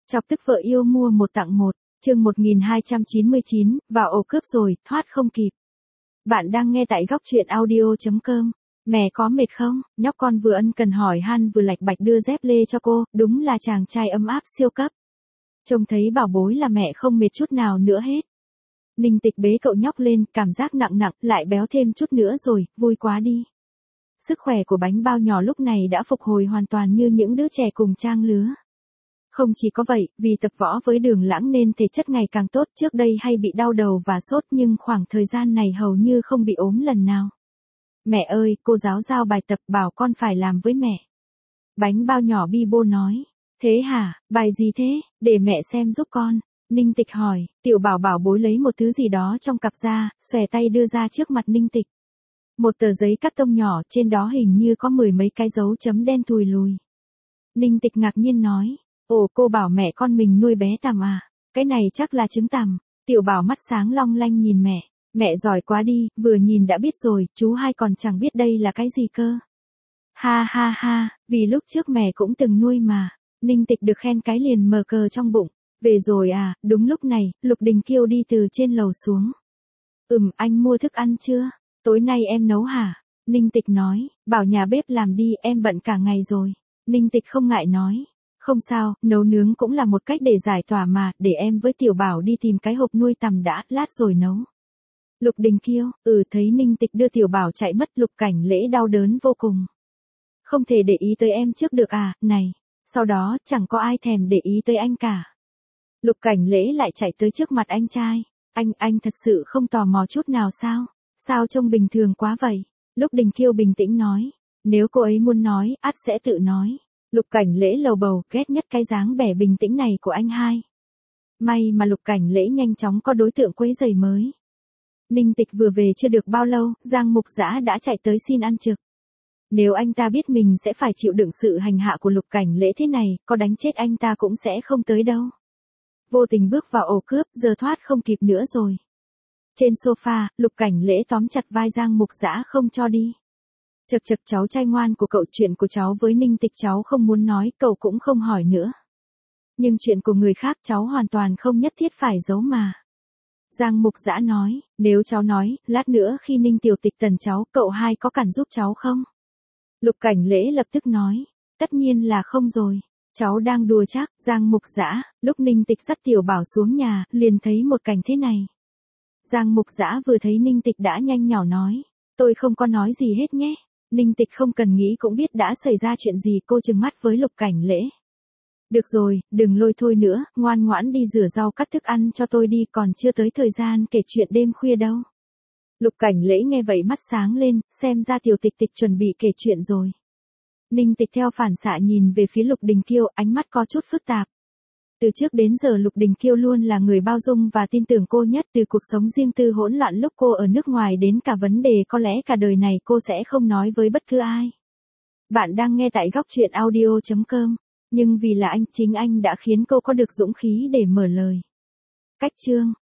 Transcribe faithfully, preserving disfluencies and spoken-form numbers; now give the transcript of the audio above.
Chọc tức vợ yêu mua một tặng một, chương một nghìn hai trăm chín mươi chín, vào ổ cướp rồi, thoát không kịp. Bạn đang nghe tại góc truyện audio.com. Mẹ có mệt không? Nhóc con vừa ân cần hỏi han vừa lạch bạch đưa dép lê cho cô, đúng là chàng trai ấm áp siêu cấp. Trông thấy bảo bối là mẹ không mệt chút nào nữa hết. Ninh Tịch bế cậu nhóc lên, cảm giác nặng nặng, lại béo thêm chút nữa rồi, vui quá đi. Sức khỏe của bánh bao nhỏ lúc này đã phục hồi hoàn toàn như những đứa trẻ cùng trang lứa. Không chỉ có vậy, vì tập võ với Đường Lãng nên thể chất ngày càng tốt, trước đây hay bị đau đầu và sốt nhưng khoảng thời gian này hầu như không bị ốm lần nào. Mẹ ơi, cô giáo giao bài tập bảo con phải làm với mẹ. Bánh bao nhỏ bi bô nói. Thế hả, bài gì thế, để mẹ xem giúp con. Ninh Tịch hỏi, tiểu bảo bảo bối lấy một thứ gì đó trong cặp ra, xòe tay đưa ra trước mặt Ninh Tịch. Một tờ giấy cắt tông nhỏ, trên đó hình như có mười mấy cái dấu chấm đen thùi lùi. Ninh Tịch ngạc nhiên nói, ồ cô bảo mẹ con mình nuôi bé tằm à, cái này chắc là trứng tằm. Tiểu bảo mắt sáng long lanh nhìn mẹ, mẹ giỏi quá đi, vừa nhìn đã biết rồi, chú hai còn chẳng biết đây là cái gì cơ. Ha ha ha, vì lúc trước mẹ cũng từng nuôi mà. Ninh Tịch được khen cái liền mờ cờ trong bụng. Về rồi à, đúng lúc này, Lục Đình Kiêu đi từ trên lầu xuống. Ừm, anh mua thức ăn chưa? Tối nay em nấu hả? Ninh Tịch nói, bảo nhà bếp làm đi, em bận cả ngày rồi. Ninh Tịch không ngại nói, không sao, nấu nướng cũng là một cách để giải tỏa mà, để em với Tiểu Bảo đi tìm cái hộp nuôi tằm đã, lát rồi nấu. Lục Đình Kiêu, ừ thấy Ninh Tịch đưa Tiểu Bảo chạy mất, Lục Cảnh Lễ đau đớn vô cùng. Không thể để ý tới em trước được à, này. Sau đó, chẳng có ai thèm để ý tới anh cả. Lục Cảnh Lễ lại chạy tới trước mặt anh trai. Anh, anh thật sự không tò mò chút nào sao? Sao trông bình thường quá vậy? Lục Đình Kiêu bình tĩnh nói. Nếu cô ấy muốn nói, ắt sẽ tự nói. Lục Cảnh Lễ lầu bầu, ghét nhất cái dáng vẻ bình tĩnh này của anh hai. May mà Lục Cảnh Lễ nhanh chóng có đối tượng quấy rầy mới. Ninh Tịch vừa về chưa được bao lâu, Giang Mục Dã đã chạy tới xin ăn trực. Nếu anh ta biết mình sẽ phải chịu đựng sự hành hạ của Lục Cảnh Lễ thế này, có đánh chết anh ta cũng sẽ không tới đâu. Vô tình bước vào ổ cướp, giờ thoát không kịp nữa rồi. Trên sofa, Lục Cảnh Lễ tóm chặt vai Giang Mục Dã không cho đi. Chật chật cháu trai ngoan của cậu, chuyện của cháu với Ninh Tịch cháu không muốn nói, cậu cũng không hỏi nữa. Nhưng chuyện của người khác cháu hoàn toàn không nhất thiết phải giấu mà. Giang Mục Dã nói, nếu cháu nói, lát nữa khi Ninh Tiểu Tịch tần cháu, cậu hai có cần giúp cháu không? Lục Cảnh Lễ lập tức nói, tất nhiên là không rồi. Cháu đang đùa chắc. Giang Mục Dã, lúc Ninh Tịch dắt Tiểu Bảo xuống nhà, liền thấy một cảnh thế này. Giang Mục Dã vừa thấy Ninh Tịch đã nhanh nhỏ nói, tôi không có nói gì hết nhé. Ninh Tịch không cần nghĩ cũng biết đã xảy ra chuyện gì, cô trừng mắt với Lục Cảnh Lễ. Được rồi, đừng lôi thôi nữa, ngoan ngoãn đi rửa rau cắt thức ăn cho tôi đi, còn chưa tới thời gian kể chuyện đêm khuya đâu. Lục Cảnh Lễ nghe vậy mắt sáng lên, xem ra Tiểu Tịch Tịch chuẩn bị kể chuyện rồi. Ninh Tịch theo phản xạ nhìn về phía Lục Đình Kiêu, ánh mắt có chút phức tạp. Từ trước đến giờ Lục Đình Kiêu luôn là người bao dung và tin tưởng cô nhất, từ cuộc sống riêng tư hỗn loạn lúc cô ở nước ngoài đến cả vấn đề có lẽ cả đời này cô sẽ không nói với bất cứ ai. Bạn đang nghe tại góc truyện audio.com, nhưng vì là anh, chính anh đã khiến cô có được dũng khí để mở lời. Cách chương